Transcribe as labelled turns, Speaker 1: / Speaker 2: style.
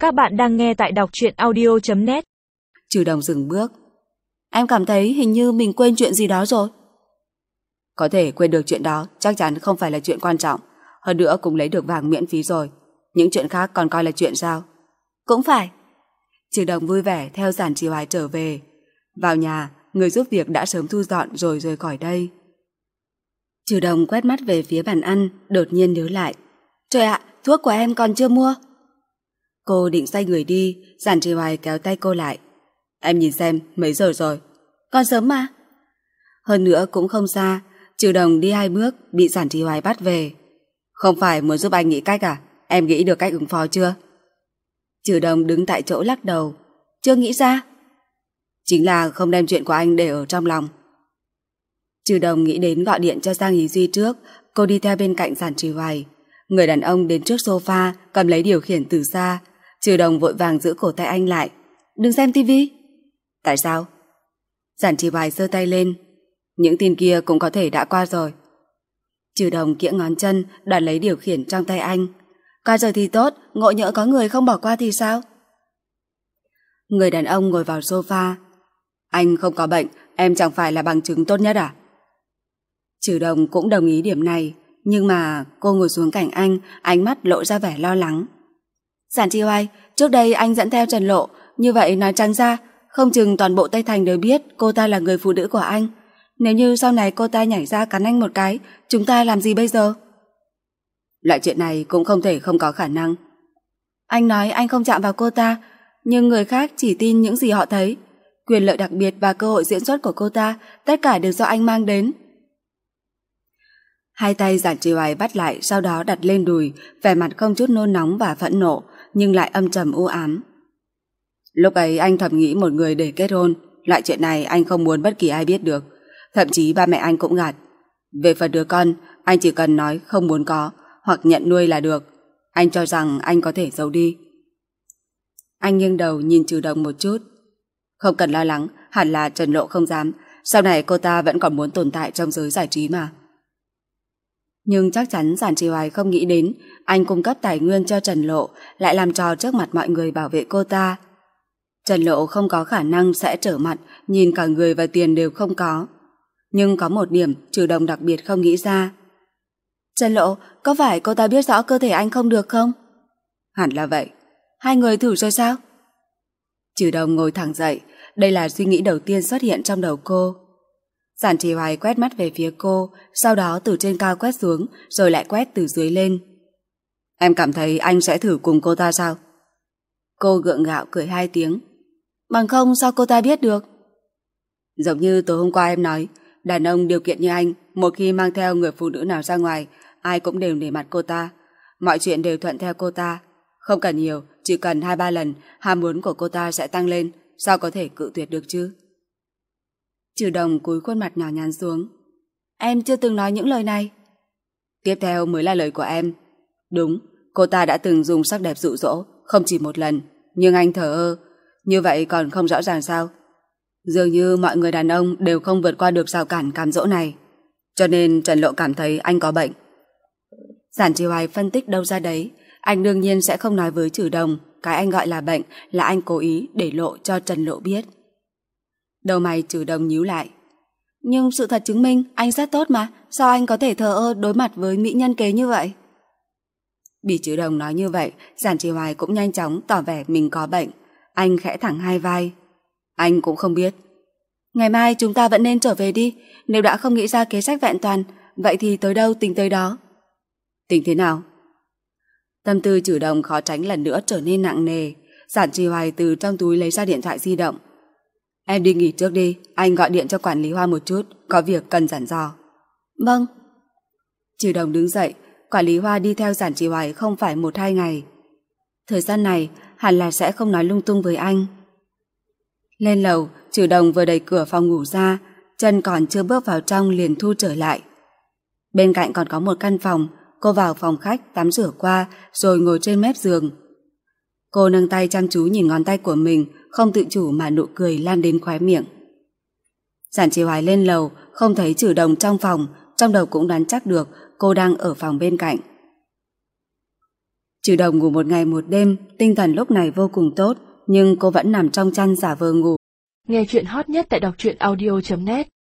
Speaker 1: Các bạn đang nghe tại đọc truyện audio.net.
Speaker 2: Trừ Đồng dừng bước. Em cảm thấy hình như mình quên chuyện gì đó rồi. Có thể quên được chuyện đó chắc chắn không phải là chuyện quan trọng. Hơn nữa cũng lấy được vàng miễn phí rồi. Những chuyện khác còn coi là chuyện sao? Cũng phải. Trừ Đồng vui vẻ theo Giản Trì Hoài trở về. Vào nhà, người giúp việc đã sớm thu dọn rồi rời khỏi đây. Trừ Đồng quét mắt về phía bàn ăn, đột nhiên nhớ lại. Trời ạ, thuốc của em còn chưa mua. Cô định xoay người đi, Giản Trì Hoài kéo tay cô lại. Em nhìn xem, mấy giờ rồi? Còn sớm mà. Hơn nữa cũng không xa. Trừ Đồng đi 2 bước, bị Giản Trì Hoài bắt về. Không phải muốn giúp anh nghĩ cách à? Em nghĩ được cách ứng phó chưa? Trừ Đồng đứng tại chỗ lắc đầu. Chưa nghĩ ra. Chính là không đem chuyện của anh để ở trong lòng. Trừ Đồng nghĩ đến gọi điện cho Giang Ý Duy trước. Cô đi theo bên cạnh Giản Trì Hoài. Người đàn ông đến trước sofa, cầm lấy điều khiển từ xa. Trừ Đồng vội vàng giữ cổ tay anh lại. Đừng xem tivi. Tại sao? Giản Trì Hoài giơ tay lên. Những tin kia cũng có thể đã qua rồi. Trừ Đồng kiễng ngón chân, đoạt lấy điều khiển trong tay anh. Qua rồi thì tốt, ngộ nhỡ có người không bỏ qua thì sao? Người đàn ông ngồi vào sofa. Anh không có bệnh, em chẳng phải là bằng chứng tốt nhất à? Trừ Đồng cũng đồng ý điểm này. Nhưng mà cô ngồi xuống cạnh anh, ánh mắt lộ ra vẻ lo lắng. Giản Trì Hoài, trước đây anh dẫn theo Trần Lộ, như vậy nói trắng ra, không chừng toàn bộ Tây Thành đều biết cô ta là người phụ nữ của anh. Nếu như sau này cô ta nhảy ra cắn anh một cái, chúng ta làm gì bây giờ? Loại chuyện này cũng không thể không có khả năng. Anh nói anh không chạm vào cô ta, nhưng người khác chỉ tin những gì họ thấy. Quyền lợi đặc biệt và cơ hội diễn xuất của cô ta, tất cả đều do anh mang đến. Hai tay Giản Trì Hoài bắt lại, sau đó đặt lên đùi, vẻ mặt không chút nôn nóng và phẫn nộ, nhưng lại âm trầm u ám. Lúc ấy anh thầm nghĩ một người để kết hôn, loại chuyện này anh không muốn bất kỳ ai biết được, thậm chí ba mẹ anh cũng gạt. Về phần đứa con, anh chỉ cần nói không muốn có, hoặc nhận nuôi là được. Anh cho rằng anh có thể giấu đi. Anh nghiêng đầu nhìn Trừ Đồng một chút. Không cần lo lắng, hẳn là Trần Lộ không dám, sau này cô ta vẫn còn muốn tồn tại trong giới giải trí mà. Nhưng chắc chắn Giản Trì Hoài không nghĩ đến anh cung cấp tài nguyên cho Trần Lộ lại làm trò trước mặt mọi người bảo vệ cô ta. Trần Lộ không có khả năng sẽ trở mặt, nhìn cả người và tiền đều không có. Nhưng có một điểm Trừ Đồng đặc biệt không nghĩ ra. Trần Lộ, có phải cô ta biết rõ cơ thể anh không được không? Hẳn là vậy. Hai người thử rồi sao? Trừ Đồng ngồi thẳng dậy, đây là suy nghĩ đầu tiên xuất hiện trong đầu cô. Giản Trì Hoài quét mắt về phía cô, sau đó từ trên cao quét xuống, rồi lại quét từ dưới lên. Em cảm thấy anh sẽ thử cùng cô ta sao? Cô gượng gạo cười 2 tiếng. Bằng không sao cô ta biết được? Giống như tối hôm qua em nói, đàn ông điều kiện như anh, một khi mang theo người phụ nữ nào ra ngoài, ai cũng đều nể mặt cô ta. Mọi chuyện đều thuận theo cô ta. Không cần nhiều, chỉ cần 2-3 lần, ham muốn của cô ta sẽ tăng lên, sao có thể cự tuyệt được chứ? Trừ Đồng cúi khuôn mặt nhỏ nhắn xuống. Em chưa từng nói những lời này. Tiếp theo mới là lời của em. Đúng, cô ta đã từng dùng sắc đẹp dụ dỗ, không chỉ một lần, nhưng anh thờ ơ. Như vậy còn không rõ ràng sao? Dường như mọi người đàn ông đều không vượt qua được rào cản cám dỗ này. Cho nên Trần Lộ cảm thấy anh có bệnh. Giản Trì Hoài phân tích đâu ra đấy. Anh đương nhiên sẽ không nói với Trừ Đồng cái anh gọi là bệnh là anh cố ý để lộ cho Trần Lộ biết. Đầu mày Trừ Đồng nhíu lại. Nhưng sự thật chứng minh anh rất tốt mà, sao anh có thể thờ ơ đối mặt với mỹ nhân kế như vậy? Bị Trừ Đồng nói như vậy, Giản Trì Hoài cũng nhanh chóng tỏ vẻ mình có bệnh. Anh khẽ thẳng hai vai. Anh cũng không biết. Ngày mai chúng ta vẫn nên trở về đi. Nếu đã không nghĩ ra kế sách vẹn toàn, vậy thì tới đâu tính tới đó. Tính thế nào? Tâm tư Trừ Đồng khó tránh lần nữa trở nên nặng nề. Giản Trì Hoài từ trong túi lấy ra điện thoại di động. Em đi nghỉ trước đi, anh gọi điện cho quản lý Hoa một chút, có việc cần dặn dò. Vâng. Trừ Đồng đứng dậy, quản lý Hoa đi theo Giản Trì Hoài không phải 1-2 ngày. Thời gian này hẳn là sẽ không nói lung tung với anh. Lên lầu, Trừ Đồng vừa đẩy cửa phòng ngủ ra, chân còn chưa bước vào trong liền thu trở lại. Bên cạnh còn có một căn phòng, cô vào phòng khách tắm rửa qua rồi ngồi trên mép giường. Cô nâng tay chăm chú nhìn ngón tay của mình, không tự chủ mà nụ cười lan đến khóe miệng. Giản Trì Hoài lên lầu, không thấy Trừ Đồng trong phòng, trong đầu cũng đoán chắc được cô đang ở phòng bên cạnh. Trừ Đồng ngủ một ngày một đêm, tinh thần lúc này vô cùng tốt, nhưng cô vẫn nằm trong chăn giả vờ ngủ.
Speaker 1: Nghe chuyện hot nhất tại đọc truyện audio.net